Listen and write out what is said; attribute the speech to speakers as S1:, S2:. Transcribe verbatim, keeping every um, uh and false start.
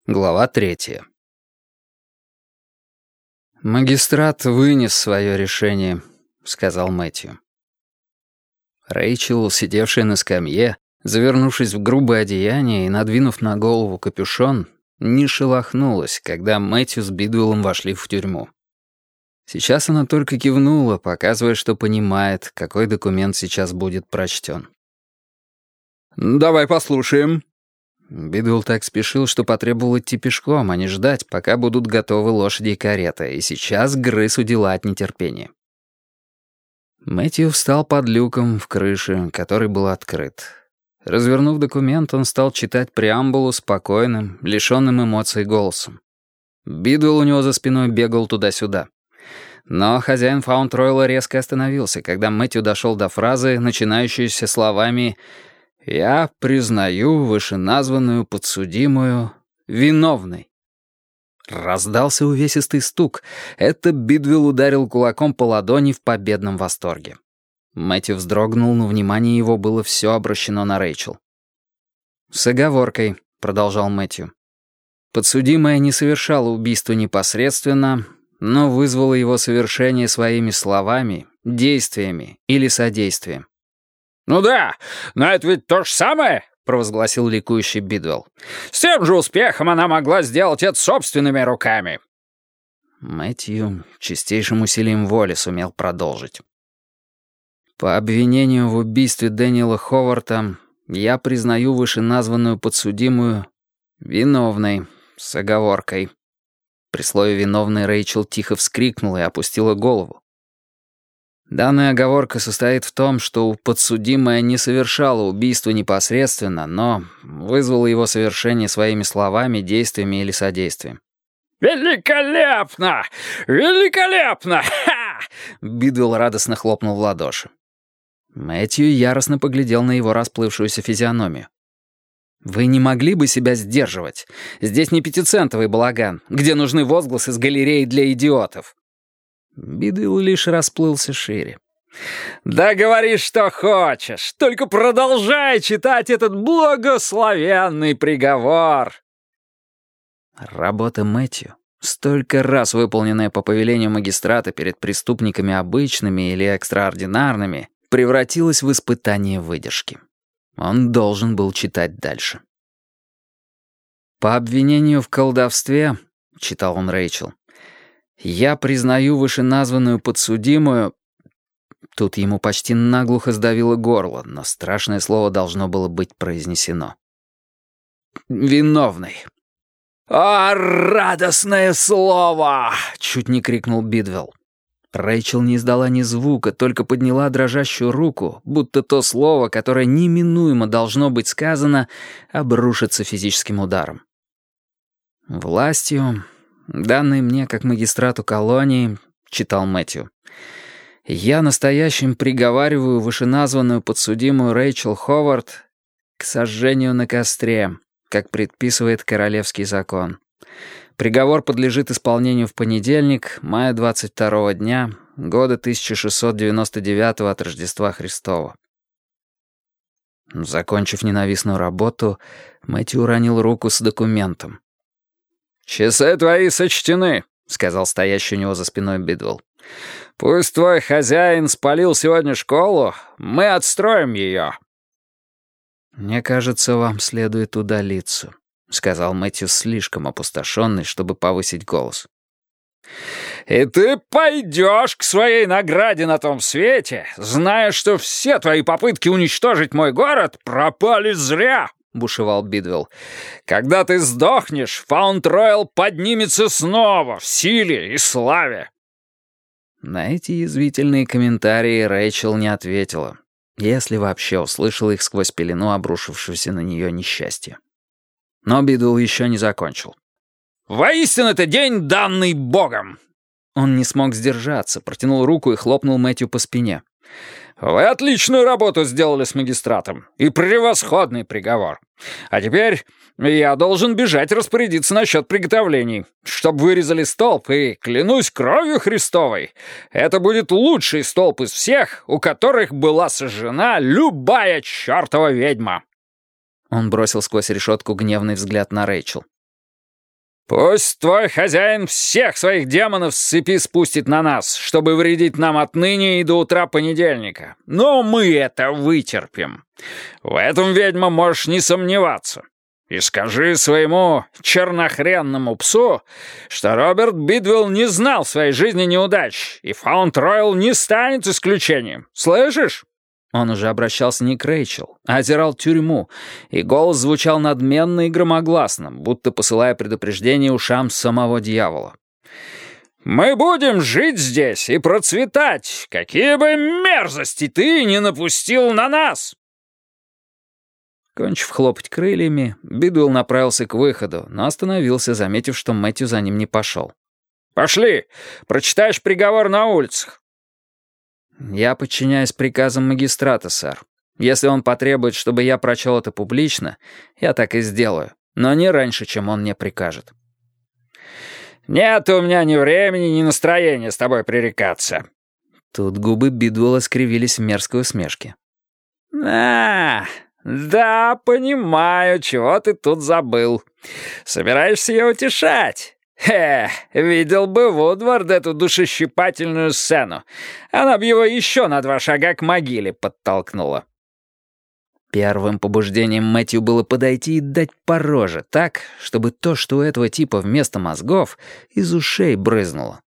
S1: Глава третья. «Магистрат вынес свое решение», — сказал Мэтью. Рэйчел, сидевшая на скамье, завернувшись в грубое одеяние и надвинув на голову капюшон, не шелохнулась, когда Мэтью с Бидуэллом вошли в тюрьму. Сейчас она только кивнула, показывая, что понимает, какой документ сейчас будет прочтен.
S2: «Давай послушаем».
S1: Бидуэлл так спешил, что потребовал идти пешком, а не ждать, пока будут готовы лошади и карета, и сейчас грыз у дела от нетерпения. Мэтью встал под люком в крыше, который был открыт. Развернув документ, он стал читать преамбулу спокойным, лишённым эмоций голосом. Бидуэлл у него за спиной бегал туда-сюда. Но хозяин Фаунд-Ройла резко остановился, когда Мэтью дошел до фразы, начинающейся словами «Я признаю вышеназванную подсудимую виновной». Раздался увесистый стук. Это Бидуэлл ударил кулаком по ладони в победном восторге. Мэтью вздрогнул, но внимание его было все обращено на Рэйчел. «С оговоркой», — продолжал Мэтью. «Подсудимая не совершала убийство непосредственно, но вызвала его совершение своими словами, действиями или содействием».
S2: «Ну да, но это ведь то же самое», — провозгласил ликующий Бидуэлл. «С тем же успехом она могла сделать это собственными руками».
S1: Мэтью чистейшим усилием воли сумел продолжить. «По обвинению в убийстве Дэниела Ховарта я признаю вышеназванную подсудимую виновной, с оговоркой». При слове «виновной» Рэйчел тихо вскрикнула и опустила голову. Данная оговорка состоит в том, что подсудимая не совершала убийство непосредственно, но вызвала его совершение своими словами, действиями или содействием.
S2: «Великолепно! Великолепно! Ха!»
S1: Бидуэлл радостно хлопнул в ладоши. Мэтью яростно поглядел на его расплывшуюся физиономию. «Вы не могли бы себя сдерживать? Здесь не пятицентовый балаган, где нужны возгласы с галереи для идиотов». Бидуэлл лишь расплылся шире.
S2: «Да говори, что хочешь, только продолжай читать этот благословенный приговор!»
S1: Работа Мэтью, столько раз выполненная по повелению магистрата перед преступниками обычными или экстраординарными, превратилась в испытание выдержки. Он должен был читать дальше. «По обвинению в колдовстве», — читал он Рэйчел, «я признаю вышеназванную подсудимую...» Тут ему почти наглухо сдавило горло, но страшное слово должно было быть произнесено. «Виновной».
S2: «О, радостное слово!» —
S1: чуть не крикнул Бидуэлл. Рэйчел не издала ни звука, только подняла дрожащую руку, будто то слово, которое неминуемо должно быть сказано, обрушится физическим ударом. «Властью, данной мне как магистрату колонии», — читал Мэтью, «я настоящим приговариваю вышеназванную подсудимую Рэйчел Ховард к сожжению на костре, как предписывает королевский закон. Приговор подлежит исполнению в понедельник, мая двадцать второго дня, года тысяча шестьсот девяносто девятого от Рождества Христова». Закончив ненавистную работу, Мэтью уронил руку с документом.
S2: «Часы твои сочтены», — сказал стоящий у него за спиной Бидуэлл. «Пусть твой хозяин спалил сегодня школу, мы отстроим ее».
S1: «Мне кажется, вам следует удалиться», — сказал Мэтью, слишком опустошенный, чтобы повысить голос.
S2: «И ты пойдешь к своей награде на том свете, зная, что все твои попытки уничтожить мой город пропали зря», — бушевал Бидуэлл. «Когда ты сдохнешь, Фаунд-Ройл поднимется снова в силе и славе».
S1: На эти язвительные комментарии Рэйчел не ответила, если вообще услышала их сквозь пелену обрушившегося на нее несчастья. Но Бидуэлл еще не закончил.
S2: «Воистину это день, данный Богом!»
S1: Он не смог сдержаться, протянул руку и хлопнул Мэтью по спине.
S2: «Вы отличную работу сделали с магистратом и превосходный приговор. А теперь я должен бежать распорядиться насчет приготовлений, чтобы вырезали столб, и, клянусь кровью Христовой, это будет лучший столб из всех, у которых была сожжена любая чертова ведьма».
S1: Он бросил сквозь решетку гневный взгляд на Рэйчел.
S2: «Пусть твой хозяин всех своих демонов с цепи спустит на нас, чтобы вредить нам отныне и до утра понедельника. Но мы это вытерпим. В этом, ведьма, можешь не сомневаться. И скажи своему чернохренному псу, что Роберт Бидвелл не знал в своей жизни неудач, и Фаунд-Ройл не станет исключением. Слышишь?»
S1: Он уже обращался не к Рэйчел, а озирал тюрьму, и голос звучал надменно и громогласно, будто посылая предупреждение ушам самого дьявола.
S2: «Мы будем жить здесь и процветать, какие бы мерзости ты не напустил на нас!»
S1: Кончив хлопать крыльями, Бидуэлл направился к выходу, но остановился, заметив, что Мэтью за ним не пошел.
S2: «Пошли! Прочитаешь приговор на улицах!»
S1: «Я подчиняюсь приказам магистрата, сэр. Если он потребует, чтобы я прочел это публично, я так и сделаю, но не раньше, чем он мне прикажет».
S2: «Нет у меня ни времени, ни настроения с тобой пререкаться».
S1: Тут губы Бидуэлла скривились в мерзкой усмешке.
S2: «А, да, понимаю, чего ты тут забыл. Собираешься ее утешать? Хе, видел бы Вудвард эту душещипательную сцену. Она бы его еще на два шага к могиле подтолкнула».
S1: Первым побуждением Мэтью было подойти и дать по роже так, чтобы то, что у этого типа вместо мозгов, из ушей брызнуло.